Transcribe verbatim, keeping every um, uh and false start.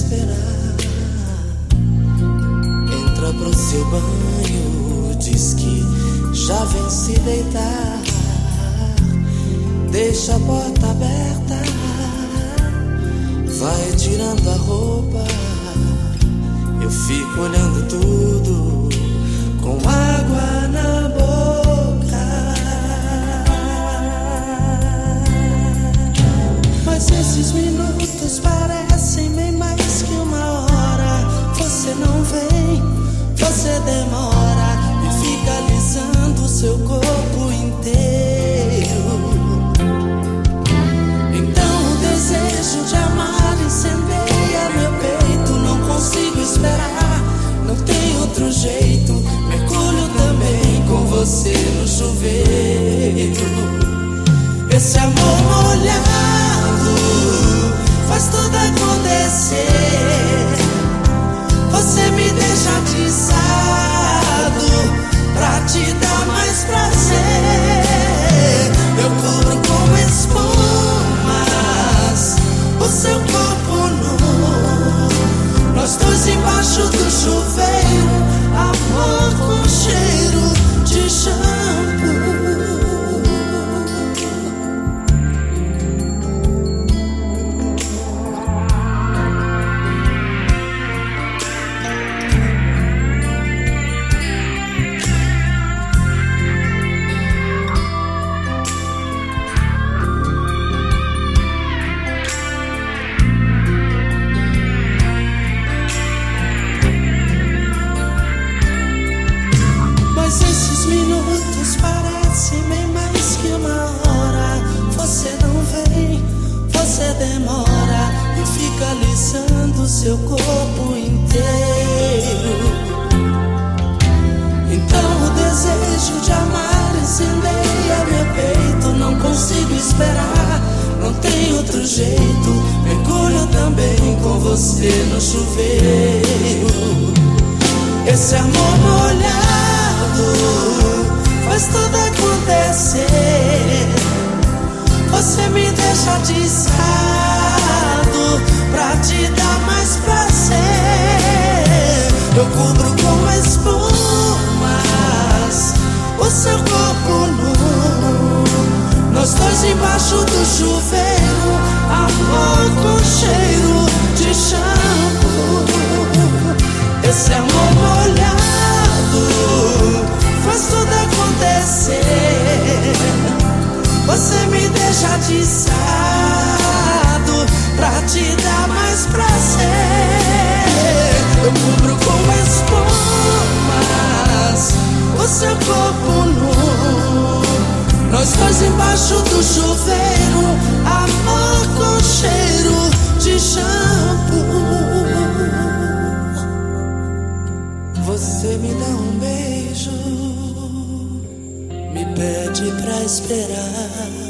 esperar. Entra pro seu banho, diz que já vem se deitar. Deixa a porta aberta, vai tirando a roupa. Eu fico olhando tudo com água na boca. Mas esses minutos parecem bem mais que uma hora. Você não vem, você demora e fica alisando o seu corpo inteiro. Então o desejo de amar incendeia meu peito. Não consigo esperar, não tem outro jeito. Mergulho também com você no chuveiro. Esse amor molhado faz tudo acontecer. Você me deixa atiçado pra te dar mais prazer. Eu cubro com espumas o seu corpo nu. Nós dois embaixo do chuveiro, amor com cheiro de shampoo. Esses minutos parecem bem mais que uma hora. Você não vem, você demora e fica alisando seu corpo inteiro. Então o desejo de amar incendeia meu peito. Não consigo esperar, não tem outro jeito. Mergulho também com você no chuveiro. Esse amor molhado faz tudo acontecer. Você me deixa atiçado pra te dar mais prazer. Eu cubro com espumas o seu corpo nu. Nós dois embaixo do chuveiro, amor com cheiro de shampoo. Esse amor molhado faz tudo acontecer. Você me deixa atiçado pra te dar mais prazer. Eu cubro com espumas o seu corpo nu. Nós dois embaixo do chuveiro, amor com cheiro de shampoo. Você me dá um beijo, me pede pra esperar.